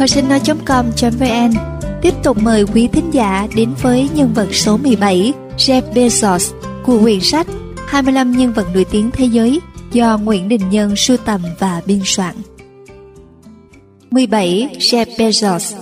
hosinoi.com.vn tiếp tục mời quý thính giả đến với nhân vật số 17, Jeff Bezos, của quyển sách 25 nhân vật nổi tiếng thế giới do Nguyễn Đình Nhân sưu tầm và biên soạn. 17. Jeff Bezos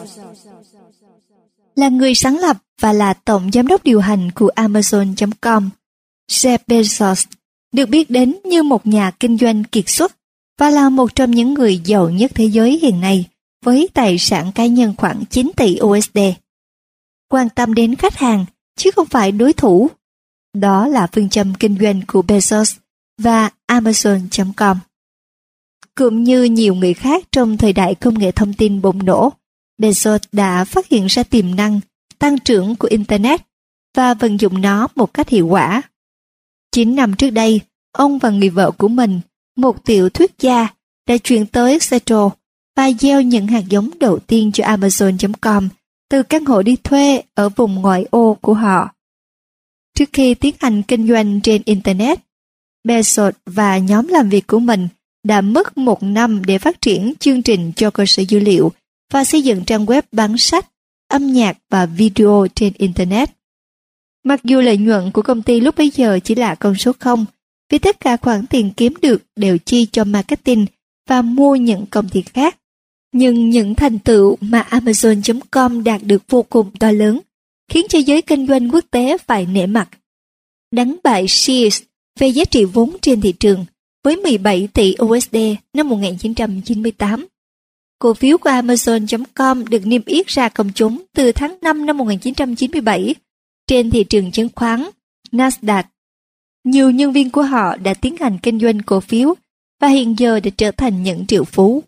là người sáng lập và là tổng giám đốc điều hành của Amazon.com. Jeff Bezos được biết đến như một nhà kinh doanh kiệt xuất và là một trong những người giàu nhất thế giới hiện nay, với tài sản cá nhân khoảng 9 tỷ USD. Quan tâm đến khách hàng, chứ không phải đối thủ. Đó là phương châm kinh doanh của Bezos và Amazon.com. Cũng như nhiều người khác trong thời đại công nghệ thông tin bùng nổ, Bezos đã phát hiện ra tiềm năng tăng trưởng của Internet và vận dụng nó một cách hiệu quả. 9 năm trước đây, ông và người vợ của mình, một tiểu thuyết gia, đã chuyển tới Seattle và gieo những hạt giống đầu tiên cho Amazon.com từ căn hộ đi thuê ở vùng ngoại ô của họ. Trước khi tiến hành kinh doanh trên Internet, Bezos và nhóm làm việc của mình đã mất 1 năm để phát triển chương trình cho cơ sở dữ liệu và xây dựng trang web bán sách, âm nhạc và video trên Internet. Mặc dù lợi nhuận của công ty lúc bấy giờ chỉ là con số 0, vì tất cả khoản tiền kiếm được đều chi cho marketing và mua những công ty khác. Nhưng những thành tựu mà Amazon.com đạt được vô cùng to lớn, khiến cho giới kinh doanh quốc tế phải nể mặt. Đánh bại Sears về giá trị vốn trên thị trường với 17 tỷ USD năm 1998. Cổ phiếu của Amazon.com được niêm yết ra công chúng từ tháng 5 năm 1997 trên thị trường chứng khoán Nasdaq. Nhiều nhân viên của họ đã tiến hành kinh doanh cổ phiếu và hiện giờ đã trở thành những triệu phú.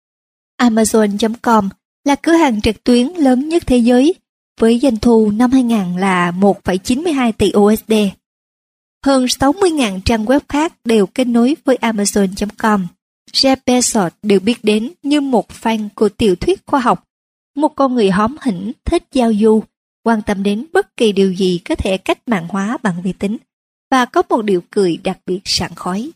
Amazon.com là cửa hàng trực tuyến lớn nhất thế giới với doanh thu năm 2000 là 1,92 tỷ USD. Hơn 60.000 trang web khác đều kết nối với Amazon.com. Jeff Bezos được biết đến như một fan của tiểu thuyết khoa học, một con người hóm hỉnh, thích giao du, quan tâm đến bất kỳ điều gì có thể cách mạng hóa bằng vi tính, và có một điệu cười đặc biệt sảng khoái.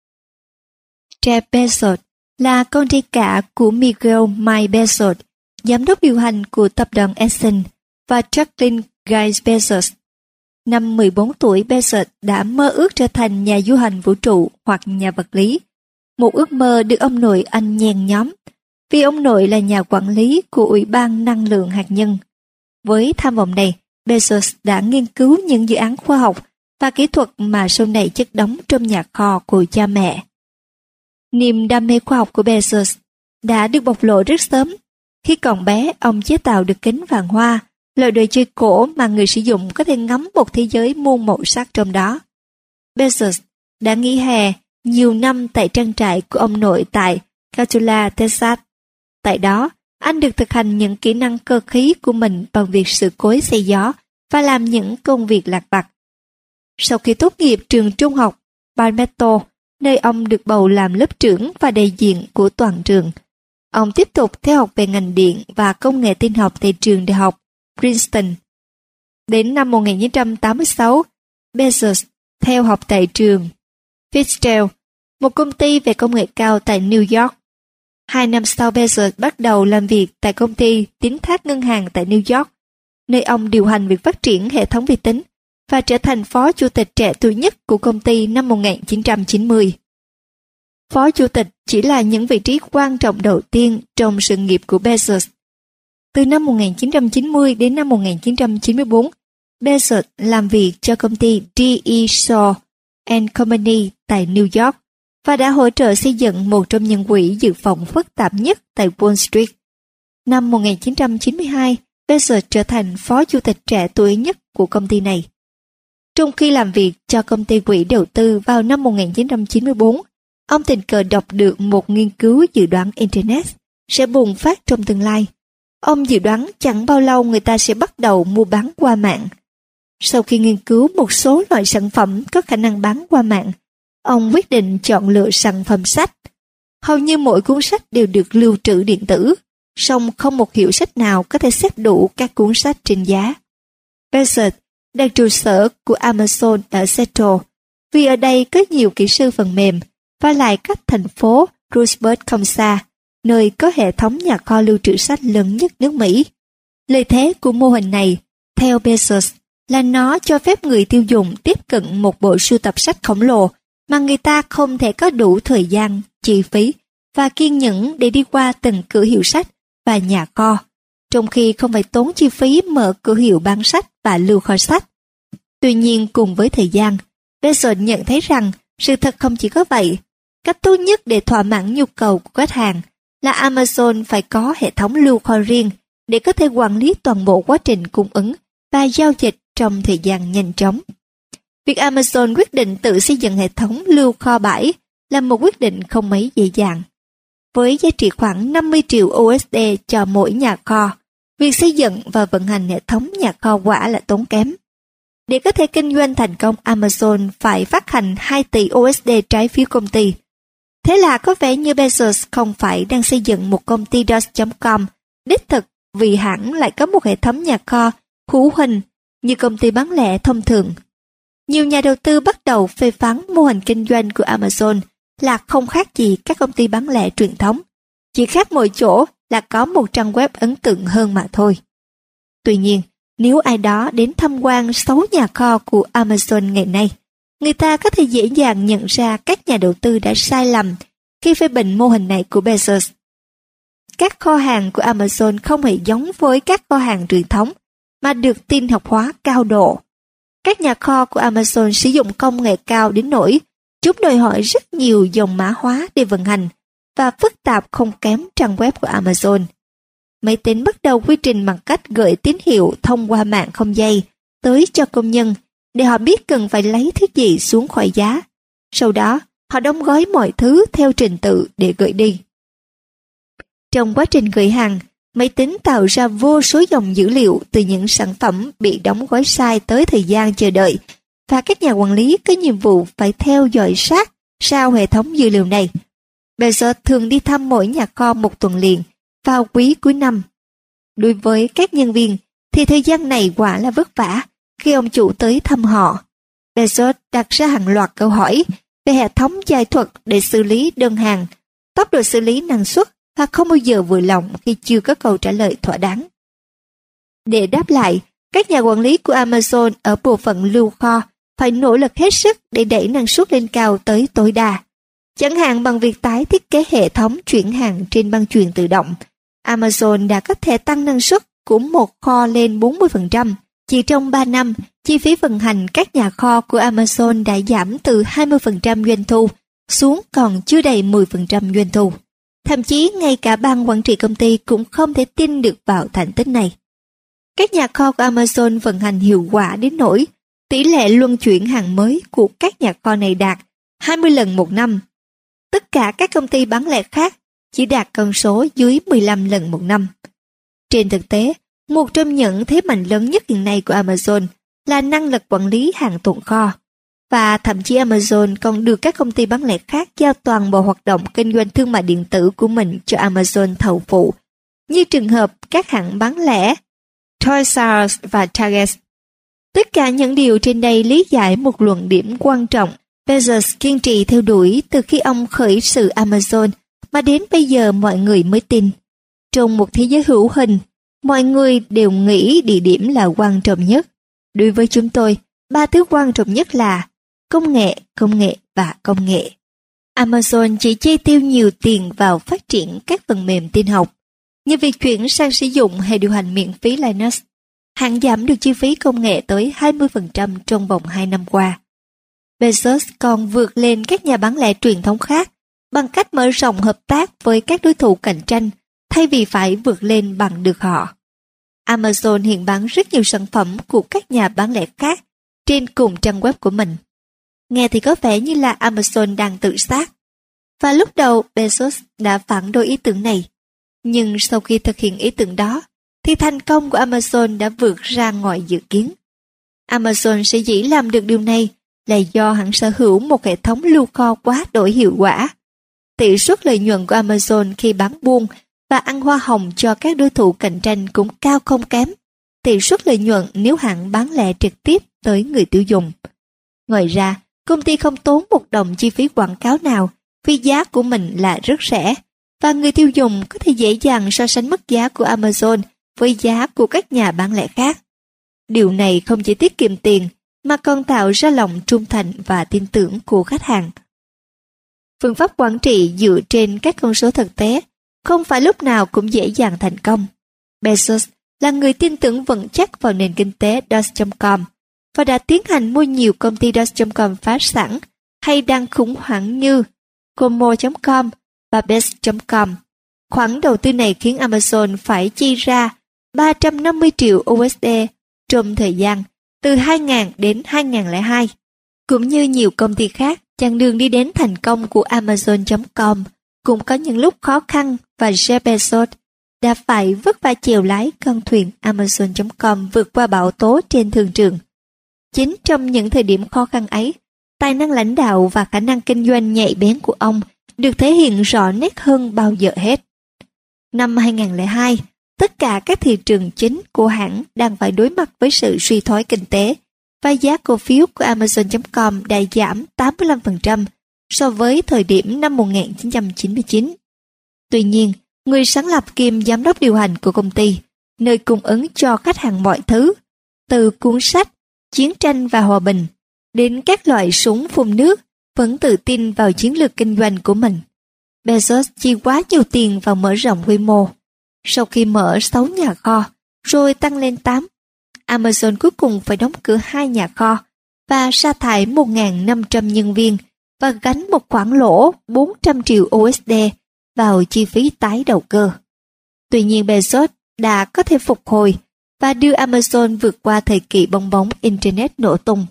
Jeff Bezos là con trai cả của Miguel May Bezos, giám đốc điều hành của tập đoàn Exxon, và Jacqueline Guy Bezos. Năm 14 tuổi, Bezos đã mơ ước trở thành nhà du hành vũ trụ hoặc nhà vật lý. Một ước mơ được ông nội anh nhen nhóm, vì ông nội là nhà quản lý của Ủy ban Năng lượng Hạt nhân. Với tham vọng này, Bezos đã nghiên cứu những dự án khoa học và kỹ thuật mà sau này chất đóng trong nhà kho của cha mẹ. Niềm đam mê khoa học của Bezos đã được bộc lộ rất sớm. Khi còn bé, ông chế tạo được kính vàng hoa, loại đồ chơi cổ mà người sử dụng có thể ngắm một thế giới muôn màu sắc trong đó. Bezos đã nghỉ hè nhiều năm tại trang trại của ông nội tại Cotulla, Texas. Tại đó, anh được thực hành những kỹ năng cơ khí của mình bằng việc sửa cối xay gió và làm những công việc lặt vặt. Sau khi tốt nghiệp trường trung học Palmetto, nơi ông được bầu làm lớp trưởng và đại diện của toàn trường, ông tiếp tục theo học về ngành điện và công nghệ tin học tại trường đại học Princeton. Đến năm 1986, Bezos theo học tại trường Fitzgerald, một công ty về công nghệ cao tại New York. 2 năm sau, Bezos bắt đầu làm việc tại công ty tín thác ngân hàng tại New York, nơi ông điều hành việc phát triển hệ thống vi tính và trở thành phó chủ tịch trẻ tuổi nhất của công ty năm 1990. Phó chủ tịch chỉ là những vị trí quan trọng đầu tiên trong sự nghiệp của Bezos. Từ năm 1990 đến năm 1994, Bezos làm việc cho công ty D.E. Shaw and Company tại New York và đã hỗ trợ xây dựng một trong những quỹ dự phòng phức tạp nhất tại Wall Street. Năm 1992, Bezos trở thành phó chủ tịch trẻ tuổi nhất của công ty này. Trong khi làm việc cho công ty quỹ đầu tư vào năm 1994, ông tình cờ đọc được một nghiên cứu dự đoán Internet sẽ bùng phát trong tương lai. Ông dự đoán chẳng bao lâu người ta sẽ bắt đầu mua bán qua mạng. Sau khi nghiên cứu một số loại sản phẩm có khả năng bán qua mạng, ông quyết định chọn lựa sản phẩm sách. Hầu như mỗi cuốn sách đều được lưu trữ điện tử, song không một hiệu sách nào có thể xếp đủ các cuốn sách trên giá. Bezos đặt trụ sở của Amazon ở Seattle, vì ở đây có nhiều kỹ sư phần mềm và lại cách thành phố Roseburg không xa, nơi có hệ thống nhà kho lưu trữ sách lớn nhất nước Mỹ. Lợi thế của mô hình này, theo Bezos, là nó cho phép người tiêu dùng tiếp cận một bộ sưu tập sách khổng lồ mà người ta không thể có đủ thời gian, chi phí và kiên nhẫn để đi qua từng cửa hiệu sách và nhà kho, trong khi không phải tốn chi phí mở cửa hiệu bán sách và lưu kho sách. Tuy nhiên, cùng với thời gian, Bezos nhận thấy rằng sự thật không chỉ có vậy. Cách tốt nhất để thỏa mãn nhu cầu của khách hàng là Amazon phải có hệ thống lưu kho riêng để có thể quản lý toàn bộ quá trình cung ứng và giao dịch trong thời gian nhanh chóng. Việc Amazon quyết định tự xây dựng hệ thống lưu kho bãi là một quyết định không mấy dễ dàng. Với giá trị khoảng 50 triệu USD cho mỗi nhà kho, việc xây dựng và vận hành hệ thống nhà kho quả là tốn kém. Để có thể kinh doanh thành công, Amazon phải phát hành 2 tỷ USD trái phiếu công ty. Thế là có vẻ như Bezos không phải đang xây dựng một công ty DOS.com đích thực, vì hãng lại có một hệ thống nhà kho hữu hình như công ty bán lẻ thông thường. Nhiều nhà đầu tư bắt đầu phê phán mô hình kinh doanh của Amazon là không khác gì các công ty bán lẻ truyền thống, chỉ khác mỗi chỗ là có một trang web ấn tượng hơn mà thôi. Tuy nhiên, nếu ai đó đến tham quan 6 nhà kho của Amazon ngày nay, người ta có thể dễ dàng nhận ra các nhà đầu tư đã sai lầm khi phê bình mô hình này của Bezos. Các kho hàng của Amazon không hề giống với các kho hàng truyền thống, mà được tin học hóa cao độ. Các nhà kho của Amazon sử dụng công nghệ cao đến nỗi chúng đòi hỏi rất nhiều dòng mã hóa để vận hành và phức tạp không kém trang web của Amazon. Máy tính bắt đầu quy trình bằng cách gửi tín hiệu thông qua mạng không dây tới cho công nhân để họ biết cần phải lấy thứ gì xuống khỏi giá. Sau đó, họ đóng gói mọi thứ theo trình tự để gửi đi. Trong quá trình gửi hàng, máy tính tạo ra vô số dòng dữ liệu từ những sản phẩm bị đóng gói sai tới thời gian chờ đợi, và các nhà quản lý có nhiệm vụ phải theo dõi sát sao hệ thống dữ liệu này. Bezos thường đi thăm mỗi nhà kho một tuần liền vào quý cuối năm. Đối với các nhân viên thì thời gian này quả là vất vả khi ông chủ tới thăm họ. Bezos đặt ra hàng loạt câu hỏi về hệ thống giải thuật để xử lý đơn hàng, tốc độ xử lý năng suất, và không bao giờ vừa lòng khi chưa có câu trả lời thỏa đáng. Để đáp lại, các nhà quản lý của Amazon ở bộ phận lưu kho phải nỗ lực hết sức để đẩy năng suất lên cao tới tối đa. Chẳng hạn bằng việc tái thiết kế hệ thống chuyển hàng trên băng chuyền tự động, Amazon đã có thể tăng năng suất của một kho lên 40%. Chỉ trong 3 năm, chi phí vận hành các nhà kho của Amazon đã giảm từ 20% doanh thu xuống còn chưa đầy 10% doanh thu. Thậm chí ngay cả ban quản trị công ty cũng không thể tin được vào thành tích này. Các nhà kho của Amazon vận hành hiệu quả đến nỗi tỷ lệ luân chuyển hàng mới của các nhà kho này đạt 20 lần một năm. Tất cả các công ty bán lẻ khác chỉ đạt con số dưới 15 lần một năm. Trên thực tế, một trong những thế mạnh lớn nhất hiện nay của Amazon là năng lực quản lý hàng tồn kho. Và thậm chí Amazon còn được các công ty bán lẻ khác giao toàn bộ hoạt động kinh doanh thương mại điện tử của mình cho Amazon thầu phụ, như trường hợp các hãng bán lẻ Toys R Us và Target. Tất cả những điều trên đây lý giải một luận điểm quan trọng Bezos kiên trì theo đuổi từ khi ông khởi sự Amazon mà đến bây giờ mọi người mới tin. Trong một thế giới hữu hình, mọi người đều nghĩ địa điểm là quan trọng nhất. Đối với chúng tôi, 3 thứ quan trọng nhất là công nghệ và công nghệ. Amazon chỉ chi tiêu nhiều tiền vào phát triển các phần mềm tin học, như việc chuyển sang sử dụng hệ điều hành miễn phí Linux. Hãng giảm được chi phí công nghệ tới 20% trong vòng 2 năm qua. Bezos còn vượt lên các nhà bán lẻ truyền thống khác bằng cách mở rộng hợp tác với các đối thủ cạnh tranh thay vì phải vượt lên bằng được họ. Amazon hiện bán rất nhiều sản phẩm của các nhà bán lẻ khác trên cùng trang web của mình. Nghe thì có vẻ như là Amazon đang tự sát. Và lúc đầu Bezos đã phản đối ý tưởng này. Nhưng sau khi thực hiện ý tưởng đó, thì thành công của Amazon đã vượt ra ngoài dự kiến. Amazon sở dĩ làm được điều này là do hãng sở hữu một hệ thống lưu kho quá đổi hiệu quả. Tỷ suất lợi nhuận của Amazon khi bán buôn và ăn hoa hồng cho các đối thủ cạnh tranh cũng cao không kém tỷ suất lợi nhuận nếu hãng bán lẻ trực tiếp tới người tiêu dùng. Ngoài ra, công ty không tốn một đồng chi phí quảng cáo nào vì giá của mình là rất rẻ và người tiêu dùng có thể dễ dàng so sánh mức giá của Amazon với giá của các nhà bán lẻ khác. Điều này không chỉ tiết kiệm tiền mà còn tạo ra lòng trung thành và tin tưởng của khách hàng. Phương pháp quản trị dựa trên các con số thực tế không phải lúc nào cũng dễ dàng thành công. Bezos là người tin tưởng vững chắc vào nền kinh tế DOS.com và đã tiến hành mua nhiều công ty DOS.com phá sản hay đang khủng hoảng như Como.com và Best.com. Khoản đầu tư này khiến Amazon phải chi ra 350 triệu USD trong thời gian từ 2000 đến 2002. Cũng như nhiều công ty khác, chặng đường đi đến thành công của Amazon.com cũng có những lúc khó khăn và Jeff Bezos đã phải vất vả chèo lái con thuyền Amazon.com vượt qua bão tố trên thương trường. Chính trong những thời điểm khó khăn ấy, tài năng lãnh đạo và khả năng kinh doanh nhạy bén của ông được thể hiện rõ nét hơn bao giờ hết. Năm 2002, tất cả các thị trường chính của hãng đang phải đối mặt với sự suy thoái kinh tế và giá cổ phiếu của Amazon.com đã giảm 85% so với thời điểm năm 1999. Tuy nhiên, người sáng lập kiêm giám đốc điều hành của công ty, nơi cung ứng cho khách hàng mọi thứ, từ cuốn sách, chiến tranh và hòa bình, đến các loại súng phun nước, vẫn tự tin vào chiến lược kinh doanh của mình. Bezos chi quá nhiều tiền vào mở rộng quy mô. Sau khi mở 6 nhà kho, rồi tăng lên 8, Amazon cuối cùng phải đóng cửa 2 nhà kho và sa thải 1.500 nhân viên và gánh một khoản lỗ 400 triệu USD vào chi phí tái đầu cơ. Tuy nhiên Bezos đã có thể phục hồi và đưa Amazon vượt qua thời kỳ bong bóng Internet nổ tung.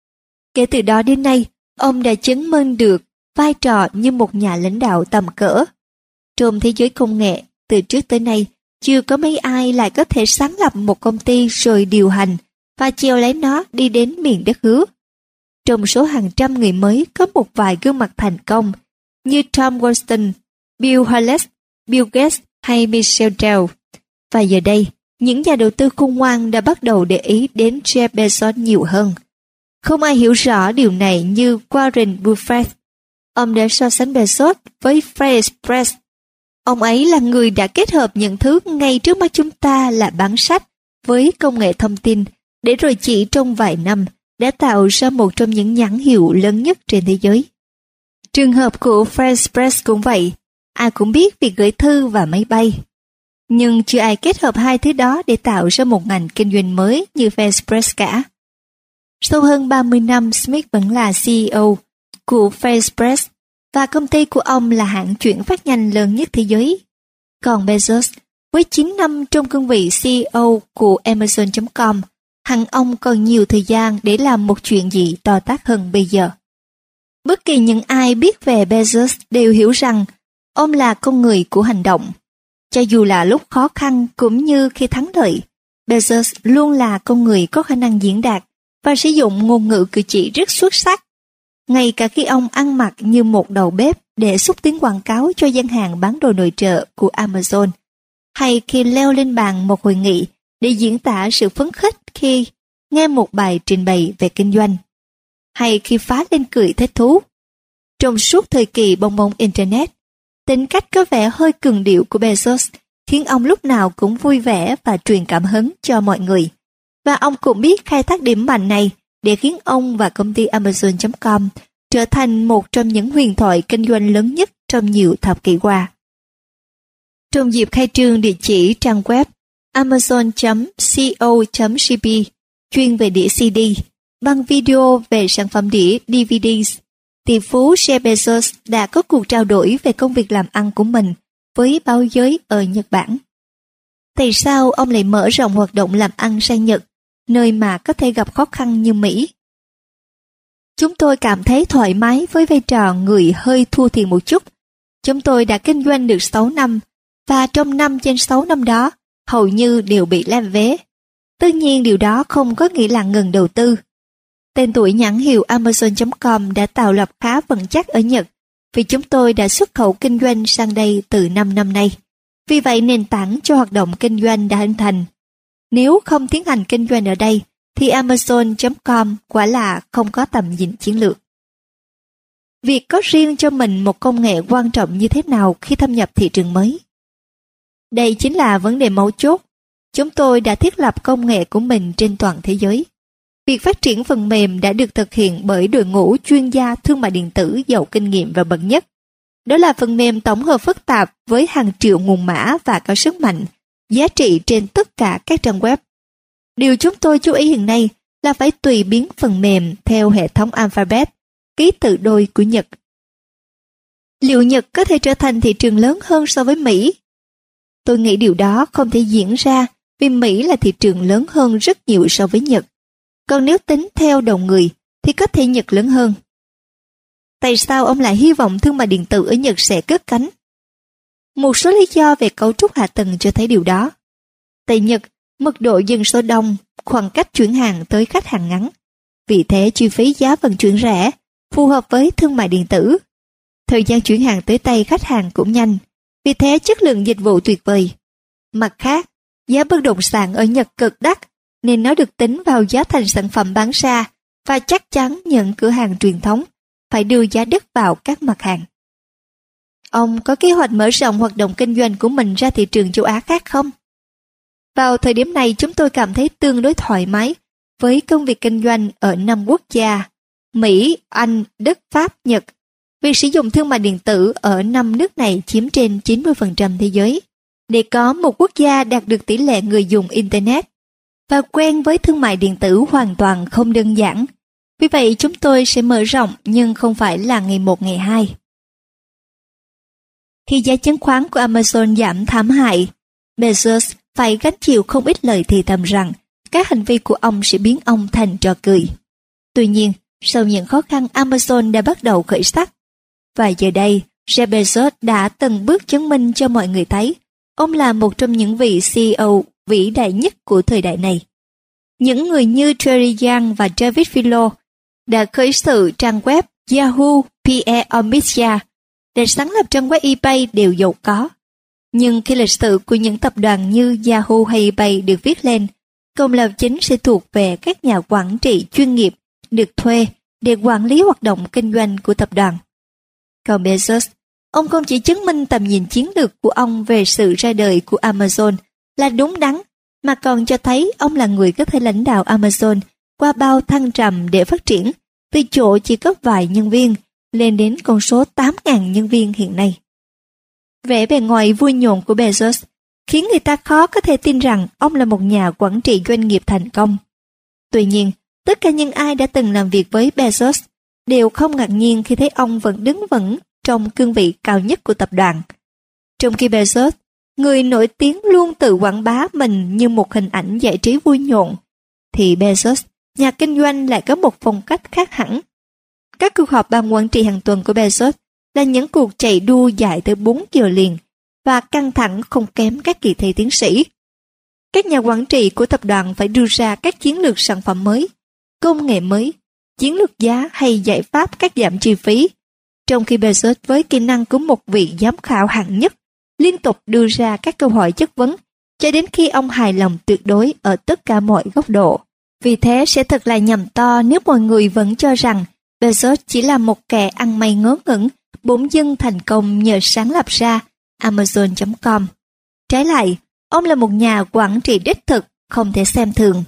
Kể từ đó đến nay, ông đã chứng minh được vai trò như một nhà lãnh đạo tầm cỡ. Trong thế giới công nghệ, từ trước tới nay, chưa có mấy ai lại có thể sáng lập một công ty rồi điều hành và chèo lấy nó đi đến miền đất hứa. Trong số hàng trăm người mới có một vài gương mặt thành công như Tom Walton, Bill Hurley, Bill Gates hay Michelle Dell. Và giờ đây, những nhà đầu tư khôn ngoan đã bắt đầu để ý đến Jeff Bezos nhiều hơn. Không ai hiểu rõ điều này như Warren Buffett. Ông đã so sánh Bezos với Fred Express. Ông ấy là người đã kết hợp những thứ ngay trước mắt chúng ta là bán sách với công nghệ thông tin, để rồi chỉ trong vài năm đã tạo ra một trong những nhãn hiệu lớn nhất trên thế giới. Trường hợp của Fred Express cũng vậy, ai cũng biết việc gửi thư và máy bay. Nhưng chưa ai kết hợp hai thứ đó để tạo ra một ngành kinh doanh mới như Fred Express cả. Sau hơn 30 năm, Smith vẫn là CEO của Fred Express và công ty của ông là hãng chuyển phát nhanh lớn nhất thế giới. Còn Bezos, với 9 năm trong cương vị CEO của Amazon.com, hẳn ông còn nhiều thời gian để làm một chuyện gì to tát hơn bây giờ. Bất kỳ những ai biết về Bezos đều hiểu rằng ông là con người của hành động. Cho dù là lúc khó khăn cũng như khi thắng lợi, Bezos luôn là con người có khả năng diễn đạt và sử dụng ngôn ngữ cử chỉ rất xuất sắc. Ngay cả khi ông ăn mặc như một đầu bếp để xúc tiến quảng cáo cho gian hàng bán đồ nội trợ của Amazon, hay khi leo lên bàn một hội nghị để diễn tả sự phấn khích khi nghe một bài trình bày về kinh doanh, hay khi phá lên cười thích thú. Trong suốt thời kỳ bong bóng Internet, tính cách có vẻ hơi cường điệu của Bezos khiến ông lúc nào cũng vui vẻ và truyền cảm hứng cho mọi người. Và ông cũng biết khai thác điểm mạnh này để khiến ông và công ty Amazon.com trở thành một trong những huyền thoại kinh doanh lớn nhất trong nhiều thập kỷ qua. Trong dịp khai trương địa chỉ trang web amazon.co.jp chuyên về đĩa CD, bằng video về sản phẩm đĩa DVDs, tỷ phú Jeff Bezos đã có cuộc trao đổi về công việc làm ăn của mình với báo giới ở Nhật Bản. Tại sao ông lại mở rộng hoạt động làm ăn sang Nhật, nơi mà có thể gặp khó khăn như Mỹ? Chúng tôi cảm thấy thoải mái với vai trò người hơi thua thiệt một chút. Chúng tôi đã kinh doanh được 6 năm, và trong 5 trên 6 năm đó, hầu như đều bị làm vé. Tất nhiên điều đó không có nghĩa là ngừng đầu tư. Tên tuổi nhãn hiệu Amazon.com đã tạo lập khá vững chắc ở Nhật, vì chúng tôi đã xuất khẩu kinh doanh sang đây từ 5 năm nay. Vì vậy nền tảng cho hoạt động kinh doanh đã hình thành. Nếu không tiến hành kinh doanh ở đây, thì Amazon.com quả là không có tầm nhìn chiến lược. việc có riêng cho mình một công nghệ quan trọng như thế nào khi thâm nhập thị trường mới. Đây chính là vấn đề mấu chốt. Chúng tôi đã thiết lập công nghệ của mình trên toàn thế giới. Việc phát triển phần mềm đã được thực hiện bởi đội ngũ chuyên gia thương mại điện tử giàu kinh nghiệm và bậc nhất. Đó là phần mềm tổng hợp phức tạp với hàng triệu nguồn mã và có sức mạnh, giá trị trên tất cả các trang web. Điều chúng tôi chú ý hiện nay là phải tùy biến phần mềm theo hệ thống alphabet, ký tự đôi của Nhật. Liệu Nhật có thể trở thành thị trường lớn hơn so với Mỹ? Tôi nghĩ điều đó không thể diễn ra vì Mỹ là thị trường lớn hơn rất nhiều so với Nhật. Còn nếu tính theo đầu người thì có thể Nhật lớn hơn. Tại sao ông lại hy vọng thương mại điện tử ở Nhật sẽ cất cánh? Một số lý do về cấu trúc hạ tầng cho thấy điều đó. Tại Nhật, mật độ dân số đông, khoảng cách chuyển hàng tới khách hàng ngắn. Vì thế chi phí giá vận chuyển rẻ, phù hợp với thương mại điện tử. Thời gian chuyển hàng tới tay khách hàng cũng nhanh, vì thế chất lượng dịch vụ tuyệt vời. Mặt khác, giá bất động sản ở Nhật cực đắt, nên nó được tính vào giá thành sản phẩm bán ra và chắc chắn những cửa hàng truyền thống phải đưa giá đất vào các mặt hàng. Ông có kế hoạch mở rộng hoạt động kinh doanh của mình ra thị trường châu Á khác không? Vào thời điểm này chúng tôi cảm thấy tương đối thoải mái với công việc kinh doanh ở 5 quốc gia: Mỹ, Anh, Đức, Pháp, Nhật. Việc sử dụng thương mại điện tử ở 5 nước này chiếm trên 90% thế giới. Để có một quốc gia đạt được tỷ lệ người dùng Internet và quen với thương mại điện tử hoàn toàn không đơn giản. Vì vậy chúng tôi sẽ mở rộng nhưng không phải là ngày 1 ngày 2. Khi giá chứng khoán của Amazon giảm thảm hại, Bezos phải gánh chịu không ít lời thì thầm rằng các hành vi của ông sẽ biến ông thành trò cười. Tuy nhiên, sau những khó khăn, Amazon đã bắt đầu khởi sắc. Và giờ đây, Jeff Bezos đã từng bước chứng minh cho mọi người thấy ông là một trong những vị CEO vĩ đại nhất của thời đại này. Những người như Terry Young và David Filo đã khởi sự trang web Yahoo, Pierre Omidyar, để sáng lập trang web eBay đều giàu có. Nhưng khi lịch sử của những tập đoàn như Yahoo hay eBay được viết lên, công lao chính sẽ thuộc về các nhà quản trị chuyên nghiệp được thuê để quản lý hoạt động kinh doanh của tập đoàn. Còn Bezos, ông không chỉ chứng minh tầm nhìn chiến lược của ông về sự ra đời của Amazon là đúng đắn, mà còn cho thấy ông là người có thể lãnh đạo Amazon qua bao thăng trầm để phát triển, từ chỗ chỉ có vài nhân viên lên đến con số 8.000 nhân viên hiện nay. Vẻ bề ngoài vui nhộn của Bezos khiến người ta khó có thể tin rằng ông là một nhà quản trị doanh nghiệp thành công. Tuy nhiên, tất cả những ai đã từng làm việc với Bezos đều không ngạc nhiên khi thấy ông vẫn đứng vững trong cương vị cao nhất của tập đoàn. Trong khi Bezos, người nổi tiếng luôn tự quảng bá mình như một hình ảnh giải trí vui nhộn, thì Bezos, nhà kinh doanh lại có một phong cách khác hẳn. Các cuộc họp ban quản trị hàng tuần của Bezos là những cuộc chạy đua dài tới 4 giờ liền và căng thẳng không kém các kỳ thi tiến sĩ. Các nhà quản trị của tập đoàn phải đưa ra các chiến lược sản phẩm mới, công nghệ mới, chiến lược giá hay giải pháp cắt giảm chi phí, trong khi Bezos với kỹ năng của một vị giám khảo hạng nhất liên tục đưa ra các câu hỏi chất vấn cho đến khi ông hài lòng tuyệt đối ở tất cả mọi góc độ. Vì thế sẽ thật là nhầm to nếu mọi người vẫn cho rằng Bezos chỉ là một kẻ ăn may ngớ ngẩn, bỗng dưng thành công nhờ sáng lập ra Amazon.com. Trái lại, ông là một nhà quản trị đích thực, không thể xem thường.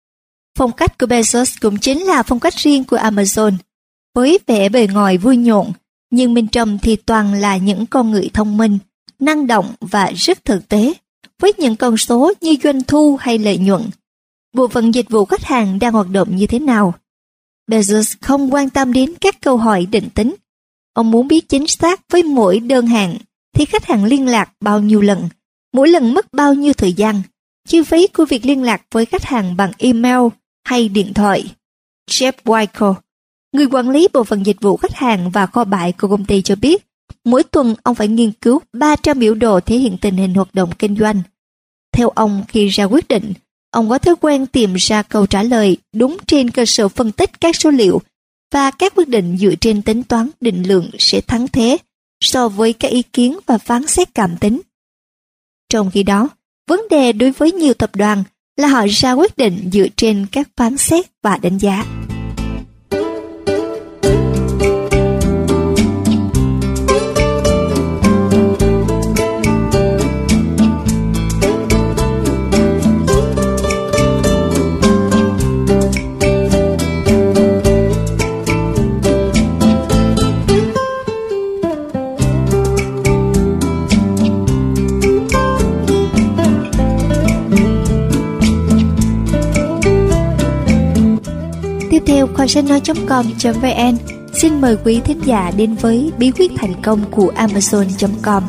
Phong cách của Bezos cũng chính là phong cách riêng của Amazon, với vẻ bề ngoài vui nhộn, nhưng bên trong thì toàn là những con người thông minh, năng động và rất thực tế, với những con số như doanh thu hay lợi nhuận. Bộ phận dịch vụ khách hàng đang hoạt động như thế nào? Bezos không quan tâm đến các câu hỏi định tính. Ông muốn biết chính xác với mỗi đơn hàng thì khách hàng liên lạc bao nhiêu lần, mỗi lần mất bao nhiêu thời gian, chi phí của việc liên lạc với khách hàng bằng email hay điện thoại. Jeff Wyckoff, người quản lý bộ phận dịch vụ khách hàng và kho bãi của công ty cho biết, mỗi tuần ông phải nghiên cứu 300 biểu đồ thể hiện tình hình hoạt động kinh doanh. Theo ông, khi ra quyết định, ông có thói quen tìm ra câu trả lời đúng trên cơ sở phân tích các số liệu và các quyết định dựa trên tính toán định lượng sẽ thắng thế so với các ý kiến và phán xét cảm tính. Trong khi đó, vấn đề đối với nhiều tập đoàn là họ ra quyết định dựa trên các phán xét và đánh giá. theo kho sách nói.com.vn, xin mời quý thính giả đến với bí quyết thành công của Amazon.com.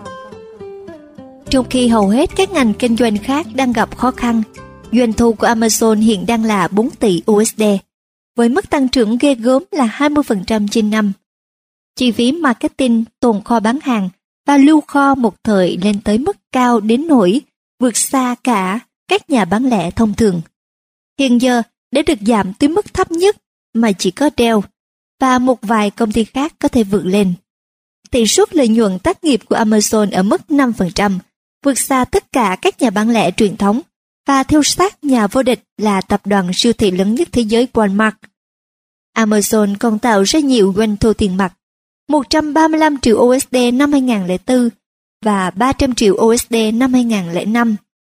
Trong khi hầu hết các ngành kinh doanh khác đang gặp khó khăn, doanh thu của Amazon hiện đang là 4 tỷ USD, với mức tăng trưởng ghê gớm là 20% trên năm. Chi phí marketing, tồn kho bán hàng và lưu kho một thời lên tới mức cao đến nỗi vượt xa cả các nhà bán lẻ thông thường. Hiện giờ, để được giảm tới mức thấp nhất mà chỉ có Dell và một vài công ty khác có thể vượt lên. Tỷ suất lợi nhuận tác nghiệp của Amazon ở mức 5%, vượt xa tất cả các nhà bán lẻ truyền thống và theo sát nhà vô địch là tập đoàn siêu thị lớn nhất thế giới Walmart. Amazon còn tạo ra nhiều doanh thu tiền mặt, 135 triệu USD năm 2004 và 300 triệu USD năm 2005.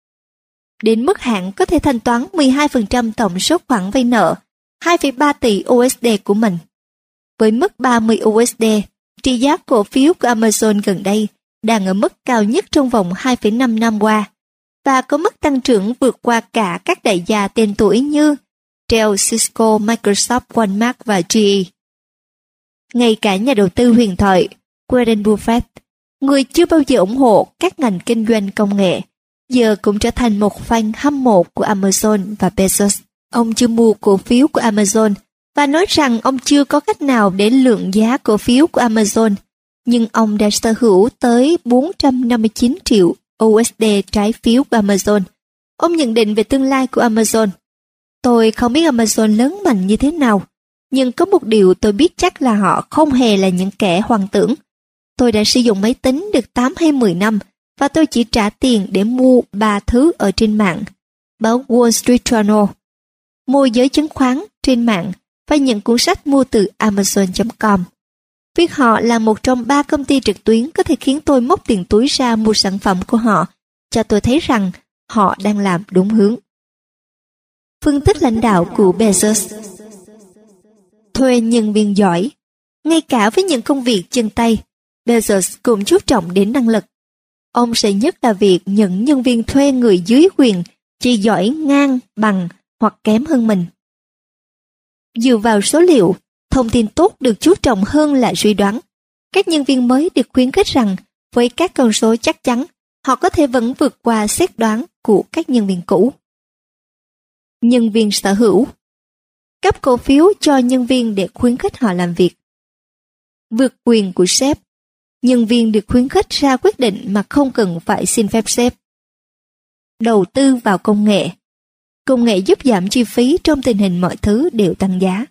Đến mức hãng có thể thanh toán 12% tổng số khoản vay nợ 2,3 tỷ USD của mình. Với mức 30 USD, trị giá cổ phiếu của Amazon gần đây đang ở mức cao nhất trong vòng 2,5 năm qua và có mức tăng trưởng vượt qua cả các đại gia tên tuổi như Dell, Cisco, Microsoft, Walmart và GE. Ngay cả nhà đầu tư huyền thoại Warren Buffett, người chưa bao giờ ủng hộ các ngành kinh doanh công nghệ, giờ cũng trở thành một fan hâm mộ của Amazon và Bezos. Ông chưa mua cổ phiếu của Amazon và nói rằng ông chưa có cách nào để lượng giá cổ phiếu của Amazon, nhưng ông đã sở hữu tới 459 triệu USD trái phiếu của Amazon. Ông nhận định về tương lai của Amazon. Tôi không biết Amazon lớn mạnh như thế nào, nhưng có một điều tôi biết chắc là họ không hề là những kẻ hoang tưởng. Tôi đã sử dụng máy tính được 8 hay 10 năm và tôi chỉ trả tiền để mua 3 thứ ở trên mạng: báo Wall Street Journal, môi giới chứng khoán trên mạng và những cuốn sách mua từ Amazon.com. Việc họ là một trong 3 công ty trực tuyến có thể khiến tôi móc tiền túi ra mua sản phẩm của họ, cho tôi thấy rằng họ đang làm đúng hướng. Phân tích lãnh đạo của Bezos. Thuê nhân viên giỏi. Ngay cả với những công việc chân tay, Bezos cũng chú trọng đến năng lực. Ông sợ nhất là việc những nhân viên thuê người dưới quyền chỉ giỏi ngang, bằng hoặc kém hơn mình. Dựa vào số liệu, thông tin tốt được chú trọng hơn là suy đoán. Các nhân viên mới được khuyến khích rằng với các con số chắc chắn, họ có thể vẫn vượt qua xét đoán của các nhân viên cũ. Nhân viên sở hữu. Cấp cổ phiếu cho nhân viên để khuyến khích họ làm việc. Vượt quyền của sếp. Nhân viên được khuyến khích ra quyết định mà không cần phải xin phép sếp. Đầu tư vào công nghệ. Công nghệ giúp giảm chi phí trong tình hình mọi thứ đều tăng giá.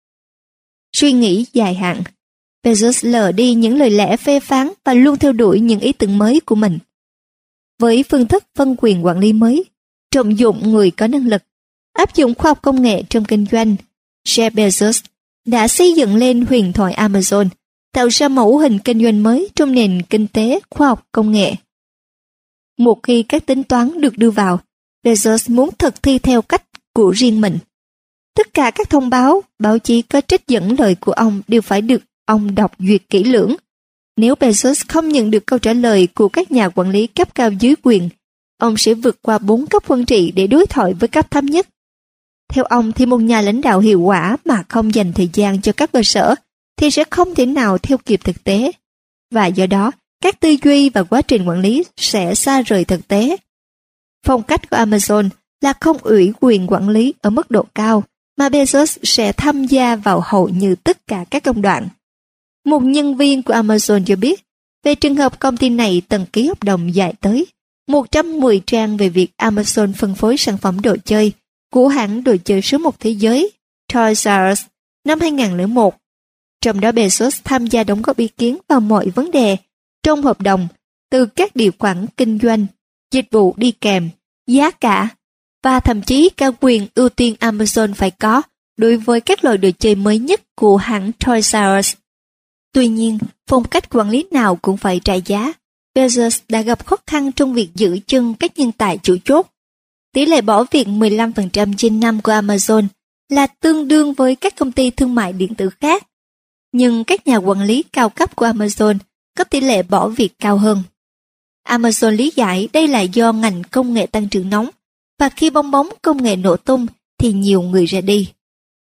Suy nghĩ dài hạn. Bezos lờ đi những lời lẽ phê phán và luôn theo đuổi những ý tưởng mới của mình. Với phương thức phân quyền quản lý mới, trọng dụng người có năng lực, áp dụng khoa học công nghệ trong kinh doanh, Jeff Bezos đã xây dựng lên huyền thoại Amazon, tạo ra mẫu hình kinh doanh mới trong nền kinh tế khoa học công nghệ. Một khi các tính toán được đưa vào, Bezos muốn thực thi theo cách của riêng mình. Tất cả các thông báo, báo chí có trích dẫn lời của ông đều phải được ông đọc duyệt kỹ lưỡng. Nếu Bezos không nhận được câu trả lời của các nhà quản lý cấp cao dưới quyền, ông sẽ vượt qua 4 cấp quản trị để đối thoại với cấp thấp nhất. Theo ông thì một nhà lãnh đạo hiệu quả mà không dành thời gian cho các cơ sở thì sẽ không thể nào theo kịp thực tế. Và do đó, các tư duy và quá trình quản lý sẽ xa rời thực tế. Phong cách của Amazon là không ủy quyền quản lý ở mức độ cao, mà Bezos sẽ tham gia vào hầu như tất cả các công đoạn. Một nhân viên của Amazon cho biết, về trường hợp công ty này từng ký hợp đồng dài tới 110 trang về việc Amazon phân phối sản phẩm đồ chơi của hãng đồ chơi số 1 thế giới, Toys R Us, năm 2001. Trong đó Bezos tham gia đóng góp ý kiến vào mọi vấn đề trong hợp đồng, từ các điều khoản kinh doanh, dịch vụ đi kèm, giá cả, và thậm chí cả quyền ưu tiên Amazon phải có đối với các loại đồ chơi mới nhất của hãng Toys R Us. Tuy nhiên, phong cách quản lý nào cũng phải trả giá. Bezos đã gặp khó khăn trong việc giữ chân các nhân tài chủ chốt. Tỷ lệ bỏ việc 15% trên năm của Amazon là tương đương với các công ty thương mại điện tử khác. Nhưng các nhà quản lý cao cấp của Amazon có tỷ lệ bỏ việc cao hơn. Amazon lý giải đây là do ngành công nghệ tăng trưởng nóng, và khi bong bóng công nghệ nổ tung thì nhiều người ra đi.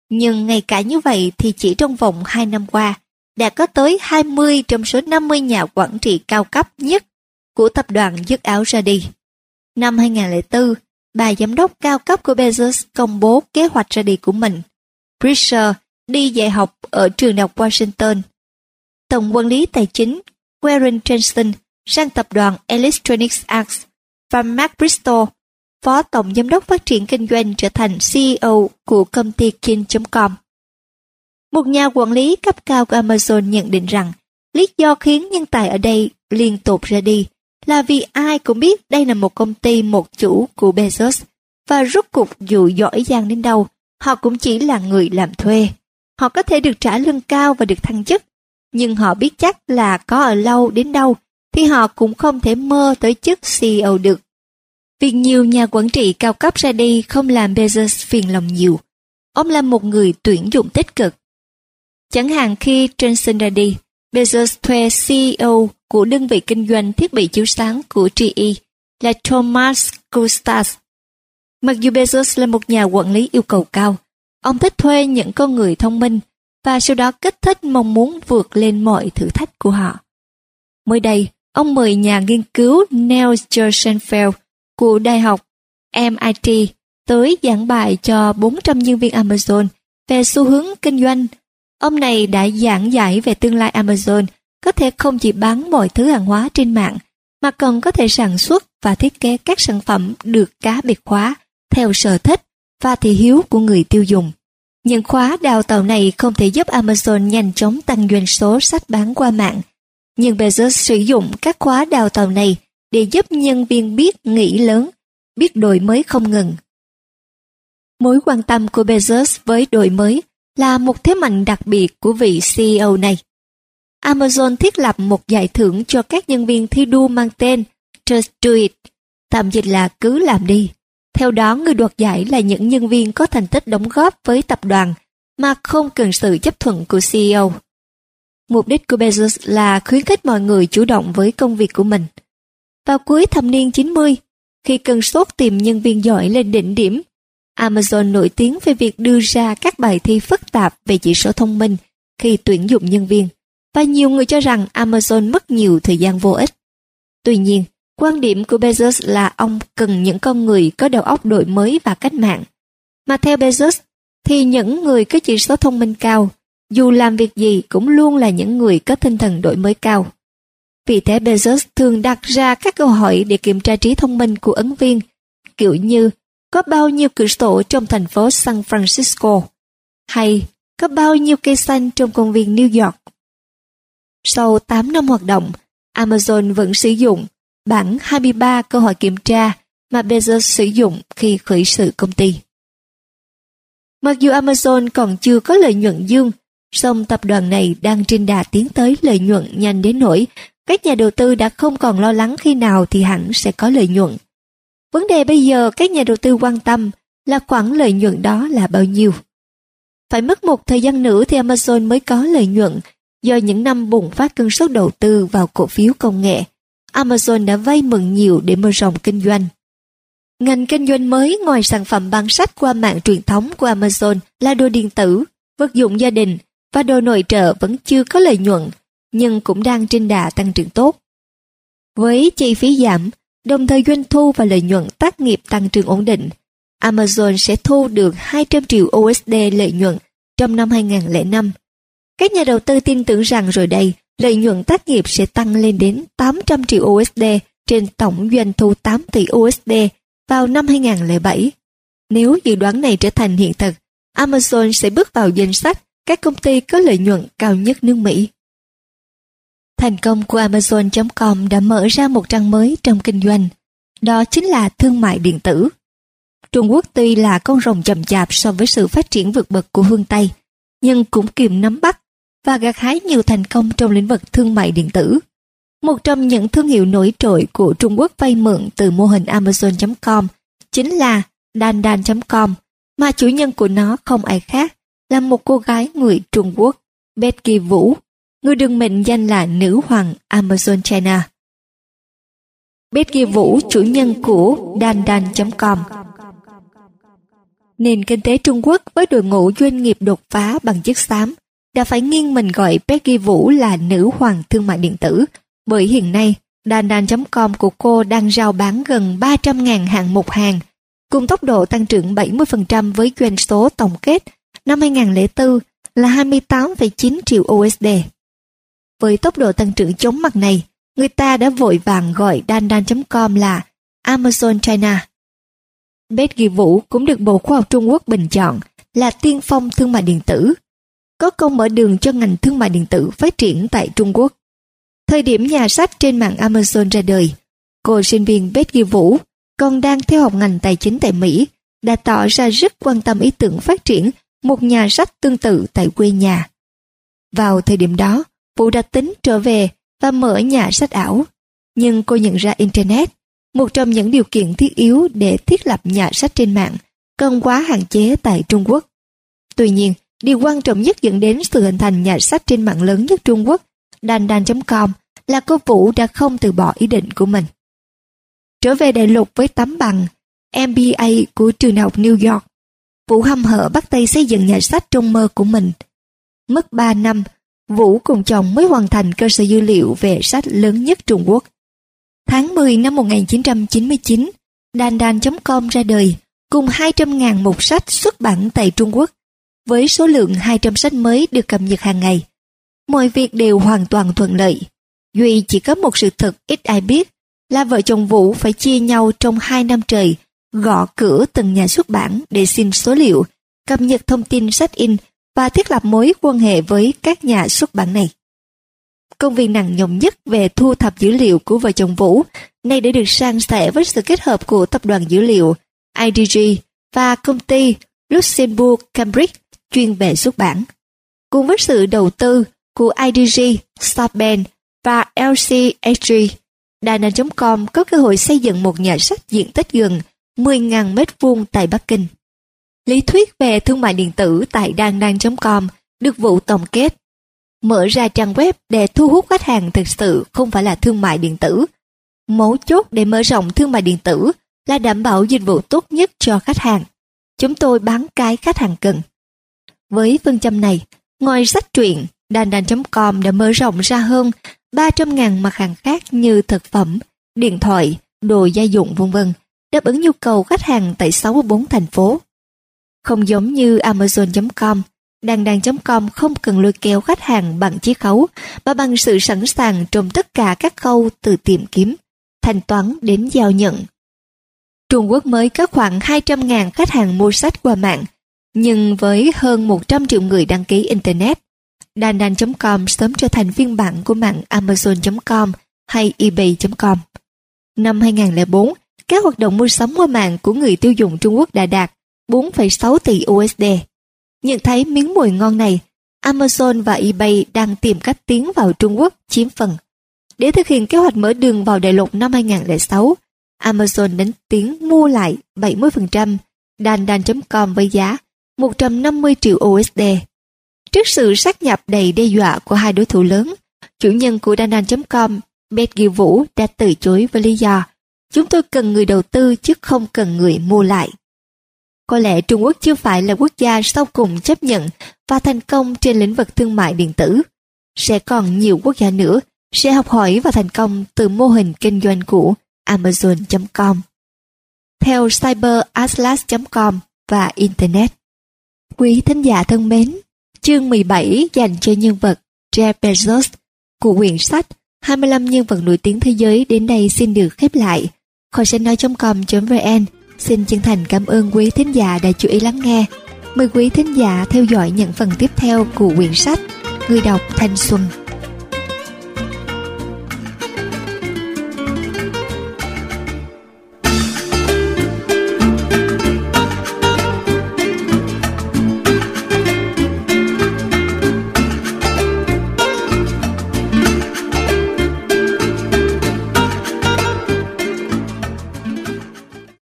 Nhưng ngay cả như vậy thì chỉ trong vòng 2 năm qua, đã có tới 20 trong số 50 nhà quản trị cao cấp nhất của tập đoàn dứt áo ra đi. Năm 2004, bà giám đốc cao cấp của Bezos công bố kế hoạch ra đi của mình. Bridger đi dạy học ở trường đại học Washington. Tổng quản lý tài chính Warren Jensen sang tập đoàn Electronics Arts và Mark Bristow, phó tổng giám đốc phát triển kinh doanh, trở thành CEO của công ty King.com. Một nhà quản lý cấp cao của Amazon nhận định rằng lý do khiến nhân tài ở đây liên tục ra đi là vì ai cũng biết đây là một công ty một chủ của Bezos, và rốt cuộc dù giỏi giang đến đâu, họ cũng chỉ là người làm thuê. Họ có thể được trả lương cao và được thăng chức, nhưng họ biết chắc là có ở lâu đến đâu thì họ cũng không thể mơ tới chức CEO được. Việc nhiều nhà quản trị cao cấp ra đi không làm Bezos phiền lòng nhiều. Ông là một người tuyển dụng tích cực. Chẳng hạn khi Jensen ra đi, Bezos thuê CEO của đơn vị kinh doanh thiết bị chiếu sáng của GE là Thomas Gustas. Mặc dù Bezos là một nhà quản lý yêu cầu cao, ông thích thuê những con người thông minh và sau đó kích thích mong muốn vượt lên mọi thử thách của họ. Mới đây, ông mời nhà nghiên cứu Neil Gershenfeld của Đại học MIT tới giảng bài cho 400 nhân viên Amazon về xu hướng kinh doanh. Ông này đã giảng giải về tương lai Amazon có thể không chỉ bán mọi thứ hàng hóa trên mạng, mà còn có thể sản xuất và thiết kế các sản phẩm được cá biệt hóa theo sở thích và thị hiếu của người tiêu dùng. Những khóa đào tạo này không thể giúp Amazon nhanh chóng tăng doanh số sách bán qua mạng, nhưng Bezos sử dụng các khóa đào tạo này để giúp nhân viên biết nghĩ lớn, biết đổi mới không ngừng. Mối quan tâm của Bezos với đổi mới là một thế mạnh đặc biệt của vị CEO này. Amazon thiết lập một giải thưởng cho các nhân viên thi đua mang tên Just Do It, tạm dịch là cứ làm đi. Theo đó, người đoạt giải là những nhân viên có thành tích đóng góp với tập đoàn mà không cần sự chấp thuận của CEO. Mục đích của Bezos là khuyến khích mọi người chủ động với công việc của mình. Vào cuối thập niên 90, khi cơn sốt tìm nhân viên giỏi lên đỉnh điểm, Amazon nổi tiếng về việc đưa ra các bài thi phức tạp về chỉ số thông minh khi tuyển dụng nhân viên, và nhiều người cho rằng Amazon mất nhiều thời gian vô ích. Tuy nhiên, quan điểm của Bezos là ông cần những con người có đầu óc đổi mới và cách mạng. Mà theo Bezos, thì những người có chỉ số thông minh cao, dù làm việc gì cũng luôn là những người có tinh thần đổi mới cao. Vì thế Bezos thường đặt ra các câu hỏi để kiểm tra trí thông minh của ứng viên, kiểu như có bao nhiêu cửa sổ trong thành phố San Francisco, hay có bao nhiêu cây xanh trong công viên New York. Sau 8 năm hoạt động, Amazon vẫn sử dụng bảng 23 câu hỏi kiểm tra mà Bezos sử dụng khi khởi sự công ty. Mặc dù Amazon còn chưa có lợi nhuận dương, song tập đoàn này đang trên đà tiến tới lợi nhuận nhanh đến nỗi các nhà đầu tư đã không còn lo lắng khi nào thì hẳn sẽ có lợi nhuận. Vấn đề bây giờ các nhà đầu tư quan tâm là khoản lợi nhuận đó là bao nhiêu. Phải mất một thời gian nữa thì Amazon mới có lợi nhuận, do những năm bùng phát cơn sốt đầu tư vào cổ phiếu công nghệ. Amazon đã vay mượn nhiều để mở rộng kinh doanh. Ngành kinh doanh mới ngoài sản phẩm bán sách qua mạng truyền thống của Amazon là đồ điện tử, vật dụng gia đình và đồ nội trợ vẫn chưa có lợi nhuận, nhưng cũng đang trên đà tăng trưởng tốt. Với chi phí giảm, đồng thời doanh thu và lợi nhuận tác nghiệp tăng trưởng ổn định, Amazon sẽ thu được 200 triệu USD lợi nhuận trong năm 2005. Các nhà đầu tư tin tưởng rằng rồi đây, lợi nhuận tác nghiệp sẽ tăng lên đến 800 triệu USD trên tổng doanh thu 8 tỷ USD vào năm 2007. Nếu dự đoán này trở thành hiện thực, Amazon sẽ bước vào danh sách các công ty có lợi nhuận cao nhất nước Mỹ. Thành công của Amazon.com đã mở ra một trang mới trong kinh doanh, đó chính là thương mại điện tử. Trung Quốc tuy là con rồng chậm chạp so với sự phát triển vượt bậc của phương Tây, nhưng cũng kìm nắm bắt và gặt hái nhiều thành công trong lĩnh vực thương mại điện tử. Một trong những thương hiệu nổi trội của Trung Quốc vay mượn từ mô hình Amazon.com chính là Dandan.com, mà chủ nhân của nó không ai khác là một cô gái người Trung Quốc, Becky Vũ, người được mệnh danh là nữ hoàng Amazon China. Becky Vũ, chủ nhân của Dandan.com. Nền kinh tế Trung Quốc với đội ngũ doanh nghiệp đột phá bằng chất xám đã phải nghiêng mình gọi Peggy Vũ là nữ hoàng thương mại điện tử, bởi hiện nay Dandan.com của cô đang rao bán gần 300.000 hạng mục hàng, cùng tốc độ tăng trưởng 70% với doanh số tổng kết năm 2004 là 28,9 triệu USD. Với tốc độ tăng trưởng chóng mặt này, người ta đã vội vàng gọi Dandan.com là Amazon China. Peggy Vũ cũng được Bộ Khoa học Trung Quốc bình chọn là tiên phong thương mại điện tử, có công mở đường cho ngành thương mại điện tử phát triển tại Trung Quốc. Thời điểm nhà sách trên mạng Amazon ra đời, cô sinh viên Peggy Vũ còn đang theo học ngành tài chính tại Mỹ, đã tỏ ra rất quan tâm ý tưởng phát triển một nhà sách tương tự tại quê nhà. Vào thời điểm đó, Vũ đã tính trở về và mở nhà sách ảo, nhưng cô nhận ra Internet, một trong những điều kiện thiết yếu để thiết lập nhà sách trên mạng, còn quá hạn chế tại Trung Quốc. Tuy nhiên, điều quan trọng nhất dẫn đến sự hình thành nhà sách trên mạng lớn nhất Trung Quốc, Dandan.com, là cô Vũ đã không từ bỏ ý định của mình. Trở về đại lục với tấm bằng MBA của trường đại học New York, Vũ hăm hở bắt tay xây dựng nhà sách trong mơ của mình. Mất 3 năm, Vũ cùng chồng mới hoàn thành cơ sở dữ liệu về sách lớn nhất Trung Quốc. Tháng 10 năm 1999, Dandan.com ra đời cùng 200.000 mục sách xuất bản tại Trung Quốc, với số lượng 200 sách mới được cập nhật hàng ngày. Mọi việc đều hoàn toàn thuận lợi. Duy chỉ có một sự thật ít ai biết là vợ chồng Vũ phải chia nhau trong 2 năm trời gõ cửa từng nhà xuất bản để xin số liệu, cập nhật thông tin sách in và thiết lập mối quan hệ với các nhà xuất bản này. Công việc nặng nhọc nhất về thu thập dữ liệu của vợ chồng Vũ nay đã được san sẻ với sự kết hợp của tập đoàn dữ liệu IDG và công ty Luxembourg Cambridge chuyên về xuất bản. Cùng với sự đầu tư của IDG, SoftBank và LCHG, Dandan.com có cơ hội xây dựng một nhà sách diện tích gần 10.000 m² tại Bắc Kinh. Lý thuyết về thương mại điện tử tại Dandan.com được Vũ tổng kết. Mở ra trang web để thu hút khách hàng thực sự không phải là thương mại điện tử. Mấu chốt để mở rộng thương mại điện tử là đảm bảo dịch vụ tốt nhất cho khách hàng. Chúng tôi bán cái khách hàng cần. Với phương châm này, ngoài sách truyện, Dandan.com đã mở rộng ra hơn 300.000 mặt hàng khác như thực phẩm, điện thoại, đồ gia dụng v.v., đáp ứng nhu cầu khách hàng tại 64 thành phố. Không giống như Amazon.com, Dandan.com không cần lôi kéo khách hàng bằng chiết khấu, mà bằng sự sẵn sàng trong tất cả các khâu từ tìm kiếm, thanh toán đến giao nhận. Trung Quốc mới có khoảng 200.000 khách hàng mua sách qua mạng, nhưng với hơn 100 triệu người đăng ký Internet, Dandan.com sớm trở thành phiên bản của mạng Amazon.com hay eBay.com. Năm 2004, các hoạt động mua sắm qua mạng của người tiêu dùng Trung Quốc đã đạt 4,6 tỷ USD. Nhận thấy miếng mồi ngon này, Amazon và eBay đang tìm cách tiến vào Trung Quốc chiếm phần. Để thực hiện kế hoạch mở đường vào đại lục năm 2006, Amazon đến tiếng mua lại 70% Dandan.com với giá 150 triệu USD. Trước sự sát nhập đầy đe dọa của hai đối thủ lớn, chủ nhân của Dandan.com, Peggy Vũ đã từ chối với lý do chúng tôi cần người đầu tư chứ không cần người mua lại. Có lẽ Trung Quốc chưa phải là quốc gia sau cùng chấp nhận và thành công trên lĩnh vực thương mại điện tử. Sẽ còn nhiều quốc gia nữa sẽ học hỏi và thành công từ mô hình kinh doanh của Amazon.com. Theo CyberAtlas.com và Internet. Quý thính giả thân mến, chương 17 dành cho nhân vật Jeff Bezos của quyển sách 25 nhân vật nổi tiếng thế giới đến đây xin được khép lại. Khỏi sách nói.com.vn xin chân thành cảm ơn quý thính giả đã chú ý lắng nghe. Mời quý thính giả theo dõi những phần tiếp theo của quyển sách Người đọc thanh xuân.